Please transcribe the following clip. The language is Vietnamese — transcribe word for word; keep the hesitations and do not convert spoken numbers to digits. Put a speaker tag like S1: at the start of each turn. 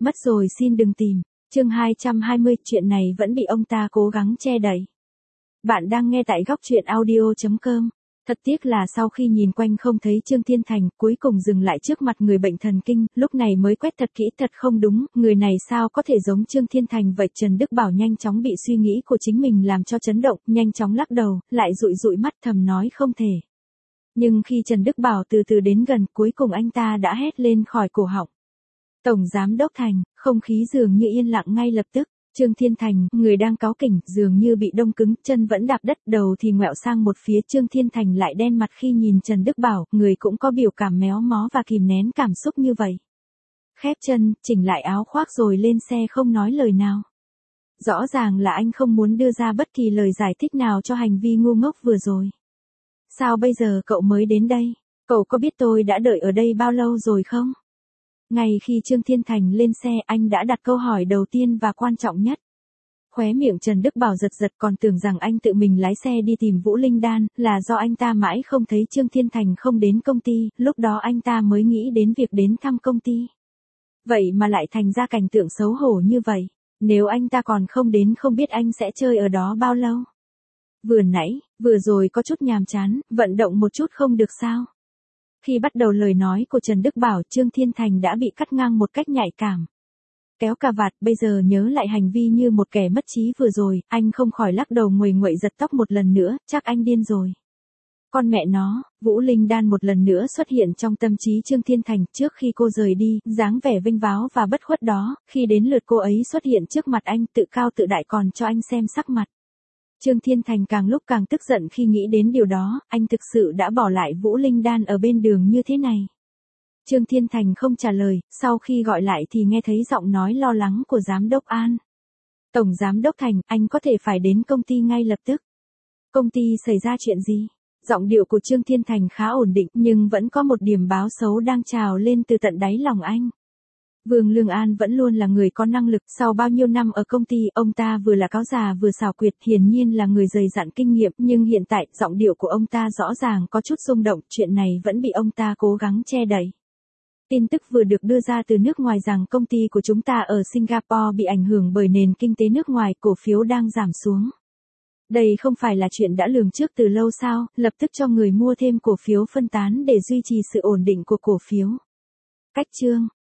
S1: Mất rồi xin đừng tìm. Chương hai trăm hai mươi, chuyện này vẫn bị ông ta cố gắng che đậy. Bạn đang nghe tại góc truyện audio chấm com. Thật tiếc là sau khi nhìn quanh không thấy Trương Thiên Thành, cuối cùng dừng lại trước mặt người bệnh thần kinh, lúc này mới quét thật kỹ thật không đúng, người này sao có thể giống Trương Thiên Thành vậy. Trần Đức Bảo nhanh chóng bị suy nghĩ của chính mình làm cho chấn động, nhanh chóng lắc đầu, lại dụi dụi mắt thầm nói không thể. Nhưng khi Trần Đức Bảo từ từ đến gần, cuối cùng anh ta đã hét lên khỏi cổ họng. Tổng Giám Đốc Thành, không khí dường như yên lặng ngay lập tức. Trương Thiên Thành, người đang cáu kỉnh, dường như bị đông cứng, chân vẫn đạp đất, đầu thì ngoẹo sang một phía. Trương Thiên Thành lại đen mặt khi nhìn Trần Đức Bảo, người cũng có biểu cảm méo mó và kìm nén cảm xúc như vậy. Khép chân, chỉnh lại áo khoác rồi lên xe không nói lời nào. Rõ ràng là anh không muốn đưa ra bất kỳ lời giải thích nào cho hành vi ngu ngốc vừa rồi. Sao bây giờ cậu mới đến đây? Cậu có biết tôi đã đợi ở đây bao lâu rồi không? Ngay khi Trương Thiên Thành lên xe, anh đã đặt câu hỏi đầu tiên và quan trọng nhất. Khóe miệng Trần Đức Bảo giật giật, còn tưởng rằng anh tự mình lái xe đi tìm Vũ Linh Đan, là do anh ta mãi không thấy Trương Thiên Thành không đến công ty, lúc đó anh ta mới nghĩ đến việc đến thăm công ty. Vậy mà lại thành ra cảnh tượng xấu hổ như vậy, nếu anh ta còn không đến không biết anh sẽ chơi ở đó bao lâu. Vừa nãy, vừa rồi có chút nhàm chán, vận động một chút không được sao? Khi bắt đầu lời nói của Trần Đức Bảo, Trương Thiên Thành đã bị cắt ngang một cách nhạy cảm. Kéo cà vạt, bây giờ nhớ lại hành vi như một kẻ mất trí vừa rồi, anh không khỏi lắc đầu nguầy nguậy giật tóc một lần nữa, chắc anh điên rồi. Con mẹ nó, Vũ Linh Đan một lần nữa xuất hiện trong tâm trí Trương Thiên Thành. Trước khi cô rời đi, dáng vẻ vênh váo và bất khuất đó, khi đến lượt cô ấy xuất hiện trước mặt anh, tự cao tự đại còn cho anh xem sắc mặt. Trương Thiên Thành càng lúc càng tức giận khi nghĩ đến điều đó, anh thực sự đã bỏ lại Vũ Linh Đan ở bên đường như thế này. Trương Thiên Thành không trả lời, sau khi gọi lại thì nghe thấy giọng nói lo lắng của Giám đốc An. Tổng Giám đốc Thành, anh có thể phải đến công ty ngay lập tức. Công ty xảy ra chuyện gì? Giọng điệu của Trương Thiên Thành khá ổn định, nhưng vẫn có một điểm báo xấu đang trào lên từ tận đáy lòng anh. Vương Lương An vẫn luôn là người có năng lực, sau bao nhiêu năm ở công ty, ông ta vừa là cáo già vừa xảo quyệt, hiển nhiên là người dày dặn kinh nghiệm, nhưng hiện tại, giọng điệu của ông ta rõ ràng có chút rung động, chuyện này vẫn bị ông ta cố gắng che đậy. Tin tức vừa được đưa ra từ nước ngoài rằng công ty của chúng ta ở Singapore bị ảnh hưởng bởi nền kinh tế nước ngoài, cổ phiếu đang giảm xuống. Đây không phải là chuyện đã lường trước từ lâu sao, lập tức cho người mua thêm cổ phiếu phân tán để duy trì sự ổn định của cổ phiếu. Cách chương